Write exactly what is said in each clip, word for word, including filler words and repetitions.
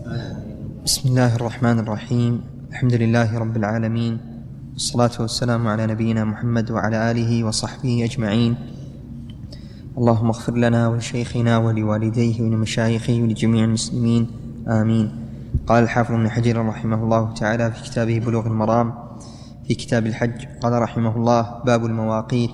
بسم الله الرحمن الرحيم. الحمد لله رب العالمين، والصلاة والسلام على نبينا محمد وعلى آله وصحبه أجمعين. اللهم اغفر لنا ولشيخنا ولوالديه ولمشايخه ولجميع المسلمين آمين. قال الحافظ ابن حجر رحمه الله تعالى في كتابه بلوغ المرام في كتاب الحج، قال رحمه الله: باب المواقيت.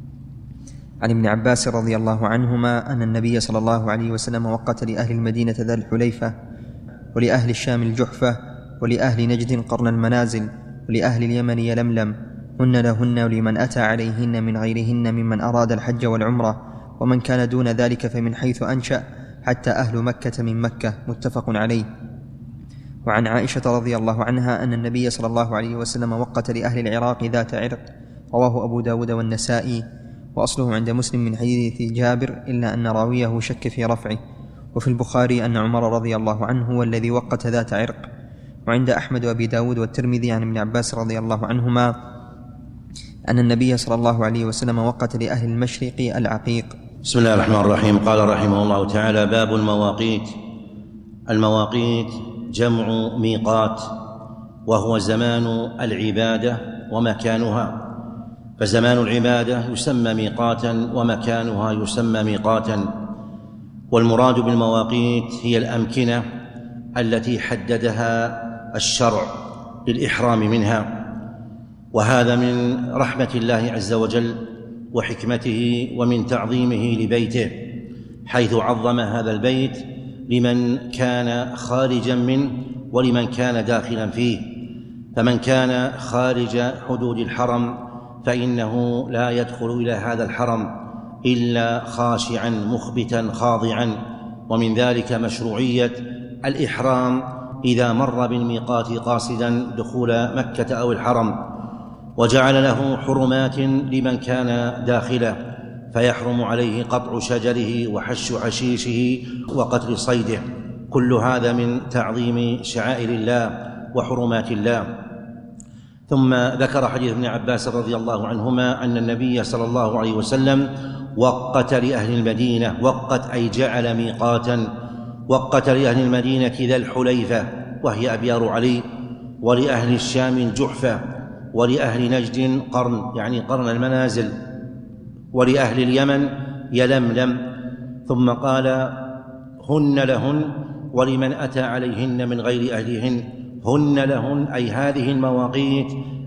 عن ابن عباس رضي الله عنهما أن النبي صلى الله عليه وسلم وقت لأهل المدينة ذا الحليفة، ولأهل الشام الجحفة، ولأهل نجد قرن المنازل، ولأهل اليمن يلملم، هن لهن ولمن أتى عليهن من غيرهن ممن أراد الحج والعمرة، ومن كان دون ذلك فمن حيث أنشأ، حتى أهل مكة من مكة. متفق عليه. وعن عائشة رضي الله عنها أن النبي صلى الله عليه وسلم وقت لأهل العراق ذات عرق، رواه أبو داود والنسائي، وأصله عند مسلم من حديث جابر، إلا أن راويه شك في رفعه. وفي البخاري أن عمر رضي الله عنه هو الذي وقت ذات عرق. وعند أحمد وأبي داود والترمذي عن ابن عباس رضي الله عنهما أن النبي صلى الله عليه وسلم وقت لأهل المشرق العقيق. بسم الله الرحمن الرحيم. قال رحمه الله تعالى: باب المواقيت. المواقيت جمع ميقات، وهو زمان العبادة ومكانها، فزمان العبادة يسمى ميقاتا ومكانها يسمى ميقاتا. والمراد بالمواقيت هي الأمكنة التي حددها الشرع للإحرام منها، وهذا من رحمة الله عز وجل وحكمته ومن تعظيمه لبيته، حيث عظم هذا البيت لمن كان خارجا منه ولمن كان داخلا فيه. فمن كان خارج حدود الحرم فإنه لا يدخل إلى هذا الحرم إلا خاشعا مخبتا خاضعا، ومن ذلك مشروعية الإحرام إذا مر بالميقات قاصدا دخول مكة أو الحرم، وجعل له حرمات لمن كان داخله، فيحرم عليه قطع شجره وحش حشيشه وقتل صيده. كل هذا من تعظيم شعائر الله وحرمات الله. ثم ذكر حديث ابن عباس رضي الله عنهما أن النبي صلى الله عليه وسلم وقت لأهل المدينة، وقت أي جعل ميقاتا، وقت لأهل المدينة ذا الحليفة وهي أبيار علي، ولأهل الشام الجحفة، ولأهل نجد قرن يعني قرن المنازل، ولأهل اليمن يلملم. ثم قال: هن لهن ولمن أتى عليهن من غير أهلهن. هن لهن أي هذه المواقيت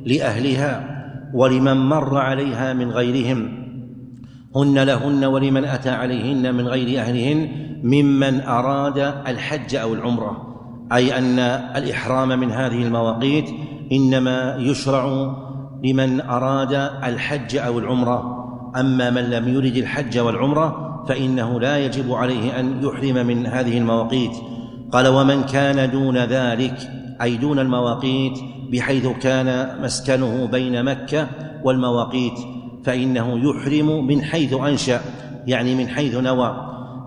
لأهلها ولمن مر عليها من غيرهم. هن لهن ولمن أتى عليهن من غير أهلهن ممن أراد الحج أو العمرة، أي أن الإحرام من هذه المواقيت إنما يشرع لمن أراد الحج أو العمرة. أما من لم يرد الحج والعمرة فإنه لا يجب عليه أن يحرم من هذه المواقيت. قال: ومن كان دون ذلك أي دون المواقيت، بحيث كان مسكنه بين مكة والمواقيت، فإنه يحرم من حيث أنشأ يعني من حيث نوى،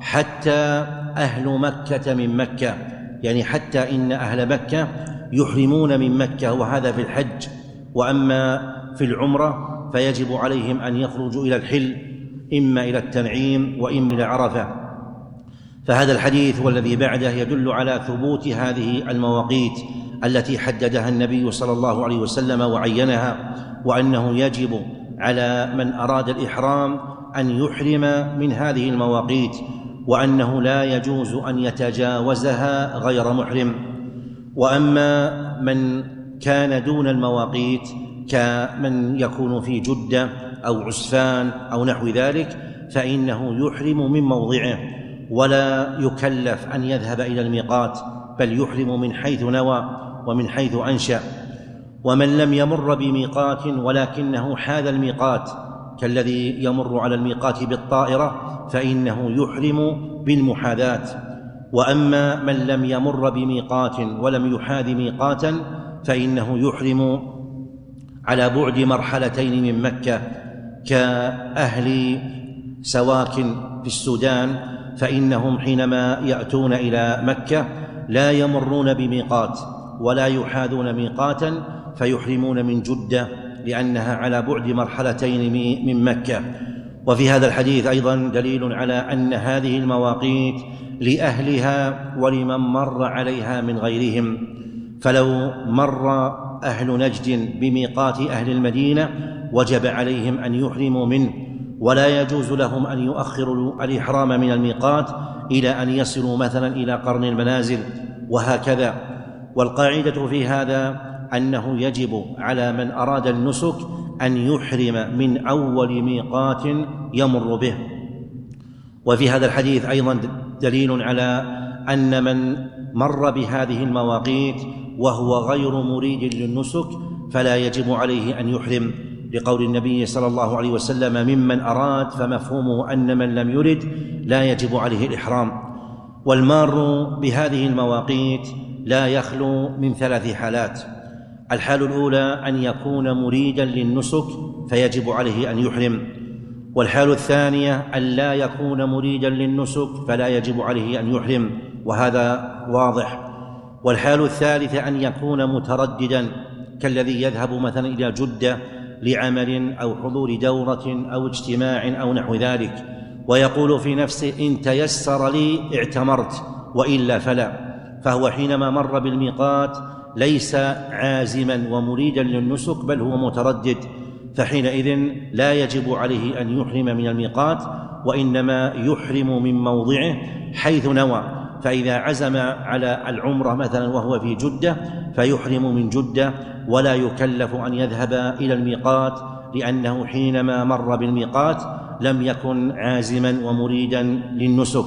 حتى أهل مكة من مكة، يعني حتى إن أهل مكة يحرمون من مكة، وهذا في الحج. وأما في العمرة فيجب عليهم أن يخرجوا إلى الحل، إما إلى التنعيم وإما إلى عرفة. فهذا الحديث والذي بعده يدل على ثبوت هذه المواقيت التي حددها النبي صلى الله عليه وسلم وعينها، وأنه يجب على من أراد الإحرام أن يحرم من هذه المواقيت، وأنه لا يجوز أن يتجاوزها غير محرم. وأما من كان دون المواقيت كمن يكون في جدة أو عسفان أو نحو ذلك، فإنه يحرم من موضعه ولا يكلف أن يذهب إلى الميقات، بل يحرم من حيث نوى ومن حيث أنشأ. ومن لم يمر بميقات ولكنه حاذ الميقات كالذي يمر على الميقات بالطائرة فإنه يحرم بالمحاذاة. وأما من لم يمر بميقات ولم يحاذ ميقاتا فإنه يحرم على بعد مرحلتين من مكة، كأهل سواكن في السودان، فإنهم حينما يأتون إلى مكة لا يمرون بميقات ولا يحاذون ميقاتا، فيحرمون من جدة لأنها على بعد مرحلتين من مكة. وفي هذا الحديث أيضا دليل على أن هذه المواقيت لأهلها ولمن مر عليها من غيرهم. فلو مر أهل نجد بميقات أهل المدينة وجب عليهم أن يحرموا منه، ولا يجوز لهم أن يؤخروا الإحرام من الميقات إلى أن يصلوا مثلا إلى قرن المنازل، وهكذا. والقاعدة في هذا أنه يجب على من أراد النسك أن يحرم من أول ميقات يمر به. وفي هذا الحديث أيضا دليل على أن من مر بهذه المواقيت وهو غير مريد للنسك فلا يجب عليه أن يحرم، لقول النبي صلى الله عليه وسلم: ممن أراد، فمفهومه أن من لم يرد لا يجب عليه الإحرام. والمار بهذه المواقيت لا يخلو من ثلاث حالات: الحال الأولى أن يكون مريدا للنسك فيجب عليه أن يحرم، والحال الثانية أن لا يكون مريدا للنسك فلا يجب عليه أن يحرم، وهذا واضح. والحال الثالثة أن يكون مترددا كالذي يذهب مثلا إلى جدة لعمل أو حضور دورة أو اجتماع أو نحو ذلك، ويقول في نفسه: إن تيسر لي اعتمرت وإلا فلا. فهو حينما مر بالميقات ليس عازما ومريدا للنسك بل هو متردد، فحينئذ لا يجب عليه أن يحرم من الميقات، وإنما يحرم من موضعه حيث نوى. فإذا عزم على العمرة مثلا وهو في جدة فيحرم من جدة، ولا يكلف أن يذهب إلى الميقات، لأنه حينما مر بالميقات لم يكن عازما ومريدا للنسك.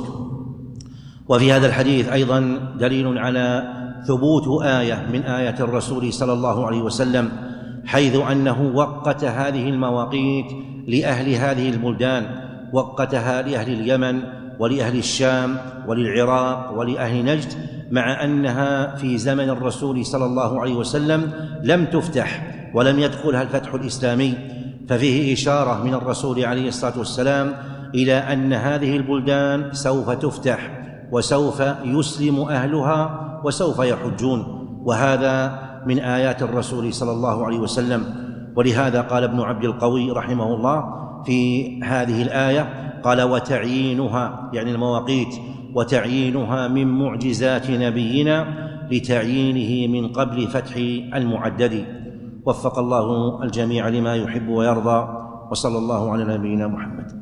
وفي هذا الحديث أيضا دليل على ثبوت آية من آيات الرسول صلى الله عليه وسلم، حيث أنه وقت هذه المواقيت لأهل هذه البلدان، وقتها لأهل اليمن ولأهل الشام وللعراق ولأهل نجد، مع أنها في زمن الرسول صلى الله عليه وسلم لم تفتح ولم يدخلها الفتح الإسلامي. ففيه إشارة من الرسول عليه الصلاة والسلام إلى أن هذه البلدان سوف تفتح وسوف يسلم أهلها وسوف يحجون، وهذا من آيات الرسول صلى الله عليه وسلم. ولهذا قال ابن عبد القوي رحمه الله في هذه الآية، قال: وتعيينها، يعني المواقيت، وتعيينها من معجزات نبينا لتعيينه من قبل فتح المعدد. وفق الله الجميع لما يحب ويرضى، وصلى الله على نبينا محمد.